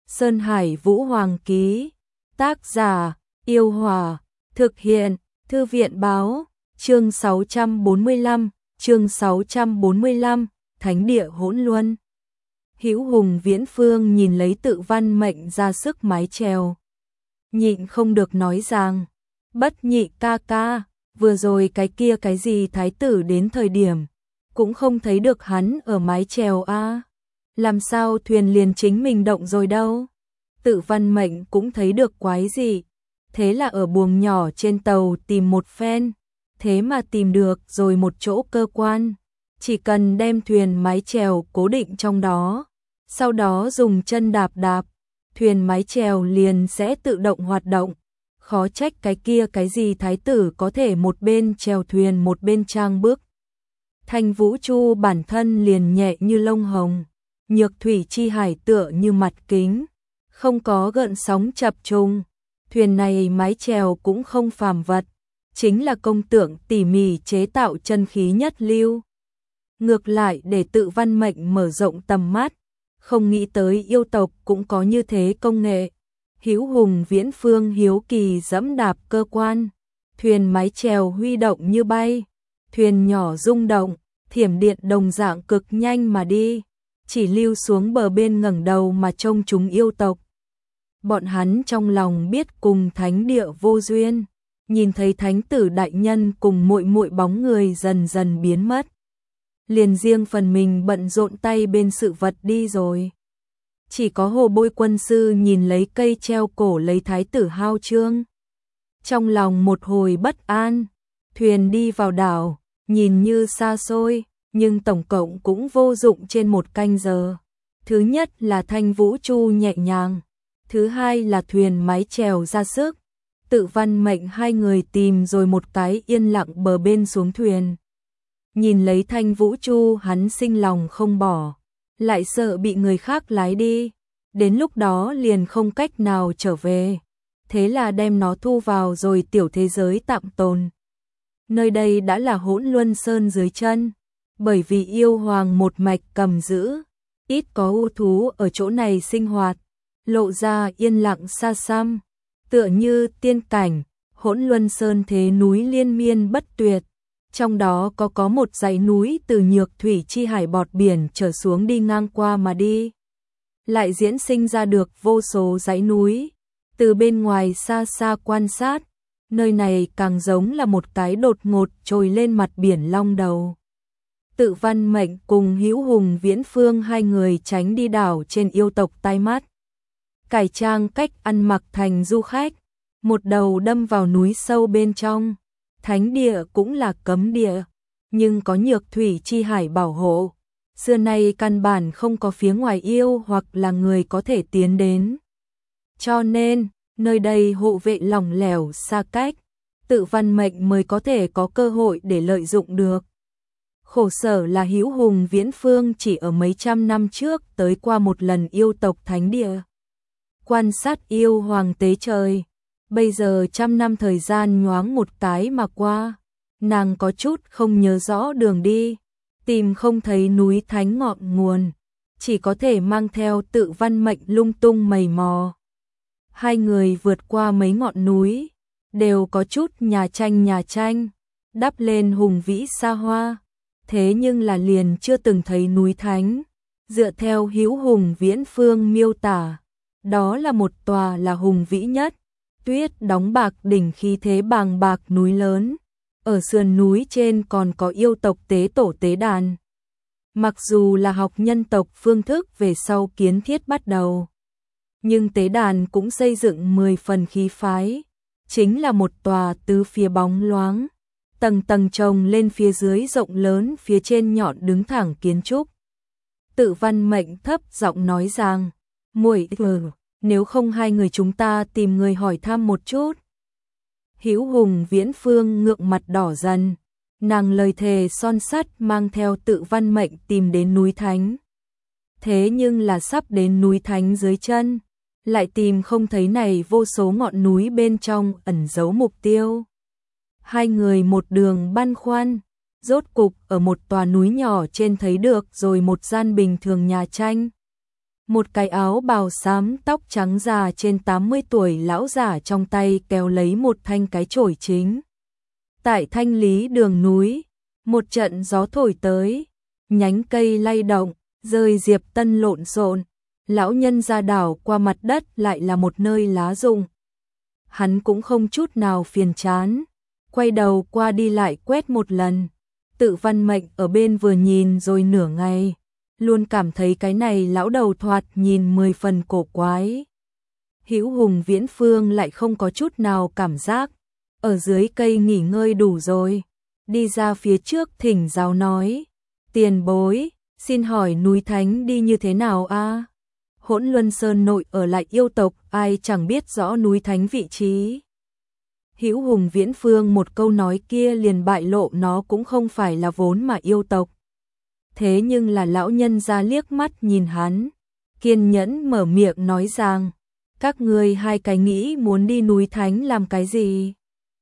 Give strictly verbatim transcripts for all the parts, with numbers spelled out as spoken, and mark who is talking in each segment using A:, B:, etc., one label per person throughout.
A: Sơn Hải Vũ Hoàng ký. Tác giả: Yêu Hòa. Thực hiện: Thư viện báo. Chương sáu trăm bốn mươi lăm, chương sáu trăm bốn mươi lăm, Thánh địa hỗn luân. Hữu Hùng Viễn Phương nhìn lấy Tự Văn Mệnh ra sức mái chèo, nhịn không được nói rằng: "Bất Nhị ca ca, vừa rồi cái kia cái gì thái tử đến thời điểm cũng không thấy được hắn ở mái chèo a, làm sao thuyền liền chính mình động rồi đâu?" Tự Văn Mệnh cũng thấy được quái gì, thế là ở buồng nhỏ trên tàu tìm một phen, thế mà tìm được rồi một chỗ cơ quan, chỉ cần đem thuyền mái chèo cố định trong đó, sau đó dùng chân đạp đạp, thuyền mái chèo liền sẽ tự động hoạt động. Khó trách cái kia cái gì thái tử có thể một bên chèo thuyền một bên trang bước. Thanh Vũ Chu bản thân liền nhẹ như lông hồng, Nhược Thủy Chi Hải tựa như mặt kính, không có gợn sóng chập trùng. Thuyền này mái chèo cũng không phàm vật, chính là công tượng tỉ mỉ chế tạo chân khí nhất lưu. Ngược lại để Tự Văn Mệnh mở rộng tầm mắt, không nghĩ tới yêu tộc cũng có như thế công nghệ. Hữu Hùng Viễn Phương hiếu kỳ dẫm đạp cơ quan, thuyền mái chèo huy động như bay, thuyền nhỏ rung động, thiểm điện đồng dạng cực nhanh mà đi, chỉ lưu xuống bờ bên ngẩng đầu mà trông chúng yêu tộc. Bọn hắn trong lòng biết cùng thánh địa vô duyên, nhìn thấy thánh tử đại nhân cùng muội muội bóng người dần dần biến mất, liền riêng phần mình bận rộn tay bên sự vật đi rồi. Chỉ có Hồ Bôi quân sư nhìn lấy cây treo cổ lấy thái tử hao trương, trong lòng một hồi bất an. Thuyền đi vào đảo, nhìn như xa xôi, nhưng tổng cộng cũng vô dụng trên một canh giờ. Thứ nhất là Thanh Vũ Chu nhẹ nhàng, thứ hai là thuyền mái chèo ra sức. Tự Văn Mệnh hai người tìm rồi một cái yên lặng bờ bên xuống thuyền. Nhìn lấy Thanh Vũ Chu hắn sinh lòng không bỏ, lại sợ bị người khác lái đi, đến lúc đó liền không cách nào trở về. Thế là đem nó thu vào rồi tiểu thế giới tạm tồn. Nơi đây đã là Hỗn Luân Sơn dưới chân, bởi vì yêu hoàng một mạch cầm giữ, ít có u thú ở chỗ này sinh hoạt, lộ ra yên lặng xa xăm, tựa như tiên cảnh. Hỗn Luân Sơn thế núi liên miên bất tuyệt, trong đó có có một dãy núi từ Nhược Thủy Chi Hải bọt biển trở xuống đi ngang qua mà đi, lại diễn sinh ra được vô số dãy núi. Từ bên ngoài xa xa quan sát, nơi này càng giống là một cái đột ngột trồi lên mặt biển long đầu. Tự Văn Mệnh cùng Hữu Hùng Viễn Phương hai người tránh đi đảo trên yêu tộc tai mắt, cải trang cách ăn mặc thành du khách, một đầu đâm vào núi sâu bên trong. Thánh địa cũng là cấm địa, nhưng có Nhược Thủy Chi Hải bảo hộ, xưa nay căn bản không có phía ngoài yêu hoặc là người có thể tiến đến. Cho nên, nơi đây hộ vệ lỏng lẻo xa cách, Tự Văn Mệnh mới có thể có cơ hội để lợi dụng được. Khổ sở là Hữu Hùng Viễn Phương chỉ ở mấy trăm năm trước tới qua một lần yêu tộc thánh địa, quan sát yêu hoàng tế trời. Bây giờ trăm năm thời gian nhoáng một cái mà qua, nàng có chút không nhớ rõ đường đi, tìm không thấy núi thánh ngọn nguồn, chỉ có thể mang theo Tự Văn Mệnh lung tung mày mò. Hai người vượt qua mấy ngọn núi, đều có chút nhà tranh nhà tranh, đắp lên hùng vĩ xa hoa, thế nhưng là liền chưa từng thấy núi thánh. Dựa theo Hữu Hùng Viễn Phương miêu tả, đó là một tòa là hùng vĩ nhất, tuyết đóng bạc đỉnh khí thế bàng bạc núi lớn. Ở sườn núi trên còn có yêu tộc tế tổ tế đàn. Mặc dù là học nhân tộc phương thức về sau kiến thiết bắt đầu, nhưng tế đàn cũng xây dựng mười phần khí phái, chính là một tòa tứ phía bóng loáng, tầng tầng chồng lên phía dưới rộng lớn, phía trên nhọn đứng thẳng kiến trúc. Tự Văn Mệnh thấp giọng nói rằng: "Muội ừ, nếu không hai người chúng ta tìm người hỏi thăm một chút." Hữu Hùng Viễn Phương ngượng mặt đỏ dần, nàng lời thề son sắt mang theo Tự Văn Mệnh tìm đến núi thánh. Thế nhưng là sắp đến núi thánh dưới chân, lại tìm không thấy này vô số ngọn núi bên trong ẩn giấu mục tiêu. Hai người một đường băn khoăn, rốt cục ở một tòa núi nhỏ trên thấy được rồi một gian bình thường nhà tranh. Một cái áo bào xám tóc trắng già trên tám mươi tuổi lão giả trong tay kéo lấy một thanh cái chổi chính. Tại thanh lý đường núi, một trận gió thổi tới, nhánh cây lay động, rơi diệp tân lộn xộn, lão nhân ra đảo qua mặt đất lại là một nơi lá rụng. Hắn cũng không chút nào phiền chán, quay đầu qua đi lại quét một lần. Tự Văn Mệnh ở bên vừa nhìn rồi nửa ngày, luôn cảm thấy cái này lão đầu thoạt nhìn mười phần cổ quái. Hữu Hùng Viễn Phương lại không có chút nào cảm giác, ở dưới cây nghỉ ngơi đủ rồi, đi ra phía trước thỉnh giáo nói, tiền bối, xin hỏi núi Thánh đi như thế nào a? Hỗn Luân Sơn nội ở lại yêu tộc, ai chẳng biết rõ núi Thánh vị trí. Hữu Hùng Viễn Phương một câu nói kia liền bại lộ nó cũng không phải là vốn mà yêu tộc. Thế nhưng là lão nhân ra liếc mắt nhìn hắn, kiên nhẫn mở miệng nói rằng, các ngươi hai cái nghĩ muốn đi núi Thánh làm cái gì?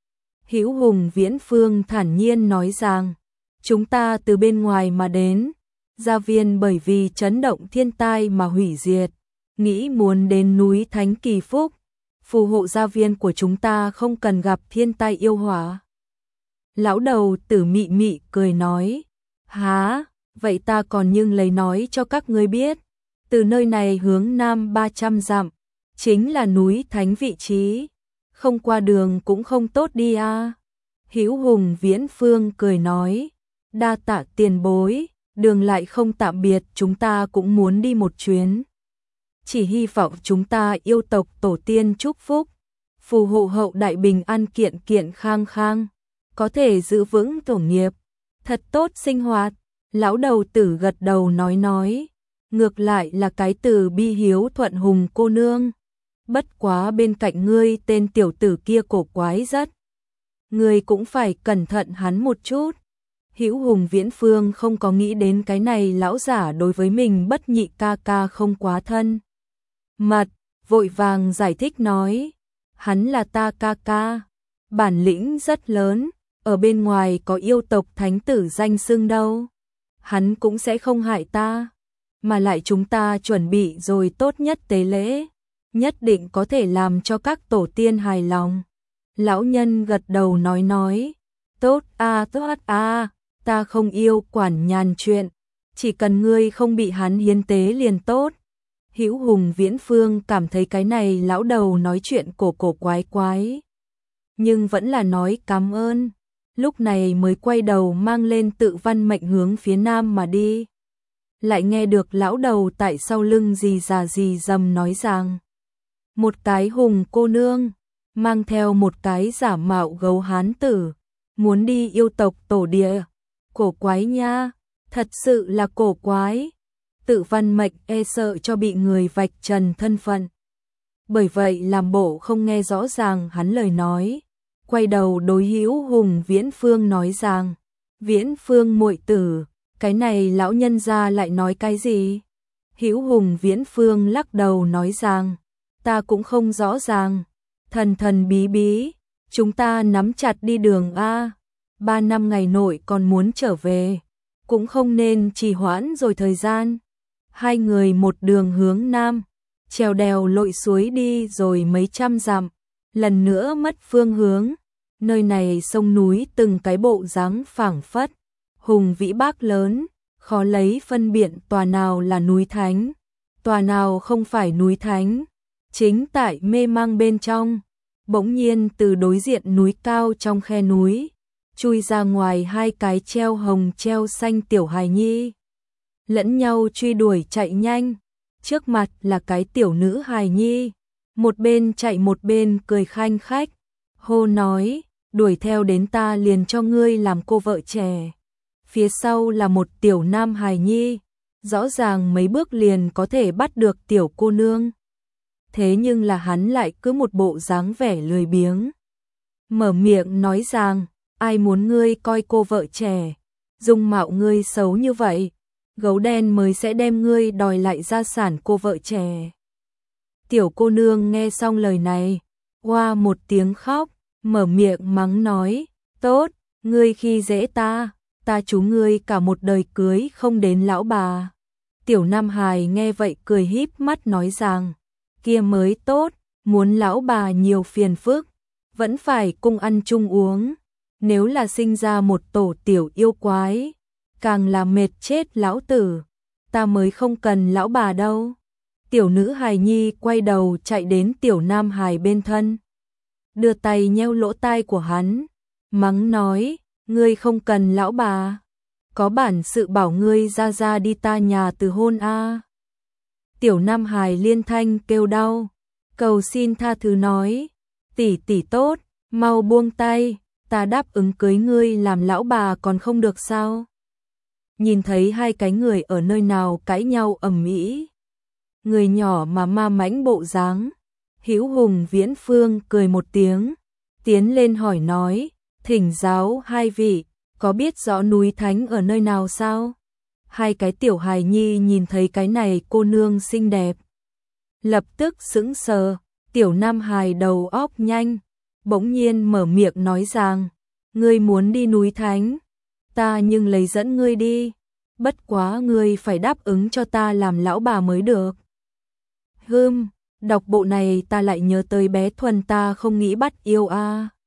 A: Hữu Hùng Viễn Phương thản nhiên nói rằng, chúng ta từ bên ngoài mà đến, gia viên bởi vì chấn động thiên tai mà hủy diệt, nghĩ muốn đến núi Thánh kỳ phúc, phù hộ gia viên của chúng ta không cần gặp thiên tai yêu hỏa. Lão đầu Tử mị mị cười nói, há, vậy ta còn nhưng lấy nói cho các ngươi biết, từ nơi này hướng nam ba trăm dặm, chính là núi Thánh vị trí, không qua đường cũng không tốt đi a. À. Hữu Hùng Viễn Phương cười nói, đa tạ tiền bối, đường lại không tạm biệt, chúng ta cũng muốn đi một chuyến. Chỉ hy vọng chúng ta yêu tộc tổ tiên chúc phúc, phù hộ hậu đại bình an kiện kiện khang khang, có thể giữ vững tổ nghiệp, thật tốt sinh hoạt. Lão đầu Tử gật đầu nói nói, ngược lại là cái từ bi hiếu thuận Hùng cô nương. Bất quá bên cạnh ngươi tên tiểu tử kia cổ quái rất. Ngươi cũng phải cẩn thận hắn một chút. Hữu Hùng Viễn Phương không có nghĩ đến cái này lão giả đối với mình bất nhị ca ca không quá thân. Mật, vội vàng giải thích nói, hắn là ta ca ca, bản lĩnh rất lớn, ở bên ngoài có yêu tộc thánh tử danh xưng đâu. Hắn cũng sẽ không hại ta, mà lại chúng ta chuẩn bị rồi tốt nhất tế lễ, nhất định có thể làm cho các tổ tiên hài lòng. Lão nhân gật đầu nói nói, tốt a tốt a, ta không yêu quản nhàn chuyện, chỉ cần ngươi không bị hắn hiến tế liền tốt. Hữu Hùng Viễn Phương cảm thấy cái này lão đầu nói chuyện cổ cổ quái quái, nhưng vẫn là nói cảm ơn. Lúc này mới quay đầu mang lên Tự Văn Mệnh hướng phía nam mà đi. Lại nghe được lão đầu tại sau lưng gì già gì dầm nói rằng, một cái Hùng cô nương, mang theo một cái giả mạo gấu hán tử, muốn đi yêu tộc tổ địa. Cổ quái nha, thật sự là cổ quái. Tự Văn Mệnh e sợ cho bị người vạch trần thân phận. Bởi vậy làm bộ không nghe rõ ràng hắn lời nói. Quay đầu đối Hữu Hùng Viễn Phương nói rằng, Viễn Phương muội tử, cái này lão nhân gia lại nói cái gì? Hữu Hùng Viễn Phương lắc đầu nói rằng, ta cũng không rõ ràng, thần thần bí bí, chúng ta nắm chặt đi đường a, ba năm ngày nội còn muốn trở về, cũng không nên trì hoãn rồi thời gian. Hai người một đường hướng nam, trèo đèo lội suối đi rồi mấy trăm dặm, lần nữa mất phương hướng. Nơi này sông núi từng cái bộ dáng phảng phất, hùng vĩ bác lớn, khó lấy phân biệt tòa nào là núi Thánh, tòa nào không phải núi Thánh. Chính tại mê mang bên trong, bỗng nhiên từ đối diện núi cao trong khe núi, chui ra ngoài hai cái treo hồng treo xanh tiểu hài nhi. Lẫn nhau truy đuổi chạy nhanh, trước mặt là cái tiểu nữ hài nhi, một bên chạy một bên cười khanh khách, hô nói, đuổi theo đến ta liền cho ngươi làm cô vợ trẻ. Phía sau là một tiểu nam hài nhi, rõ ràng mấy bước liền có thể bắt được tiểu cô nương. Thế nhưng là hắn lại cứ một bộ dáng vẻ lười biếng. Mở miệng nói rằng, ai muốn ngươi coi cô vợ trẻ, dung mạo ngươi xấu như vậy, gấu đen mới sẽ đem ngươi đòi lại gia sản cô vợ trẻ. Tiểu cô nương nghe xong lời này, oa một tiếng khóc, mở miệng mắng nói, tốt, ngươi khi dễ ta, ta chú ngươi cả một đời cưới không đến lão bà. Tiểu Nam Hải nghe vậy cười híp mắt nói rằng, kia mới tốt, muốn lão bà nhiều phiền phức, vẫn phải cùng ăn chung uống, nếu là sinh ra một tổ tiểu yêu quái, càng là mệt chết lão tử, ta mới không cần lão bà đâu. Tiểu nữ hài nhi quay đầu chạy đến Tiểu Nam Hải bên thân, đưa tay nheo lỗ tai của hắn, mắng nói, ngươi không cần lão bà, có bản sự bảo ngươi ra ra đi ta nhà từ hôn a. Tiểu Nam Hải liên thanh kêu đau, cầu xin tha thứ nói, tỷ tỷ tốt, mau buông tay, ta đáp ứng cưới ngươi làm lão bà còn không được sao? Nhìn thấy hai cái người ở nơi nào cãi nhau ầm ĩ, người nhỏ mà ma mãnh bộ dáng, Hữu Hùng Viễn Phương cười một tiếng, tiến lên hỏi nói, thỉnh giáo hai vị, có biết rõ núi Thánh ở nơi nào sao? Hai cái tiểu hài nhi nhìn thấy cái này cô nương xinh đẹp, lập tức sững sờ. Tiểu Nam Hải đầu óc nhanh, bỗng nhiên mở miệng nói rằng, ngươi muốn đi núi Thánh, ta nhưng lấy dẫn ngươi đi, bất quá ngươi phải đáp ứng cho ta làm lão bà mới được. Hừm, đọc bộ này ta lại nhớ tới bé Thuần ta không nghĩ bắt yêu a.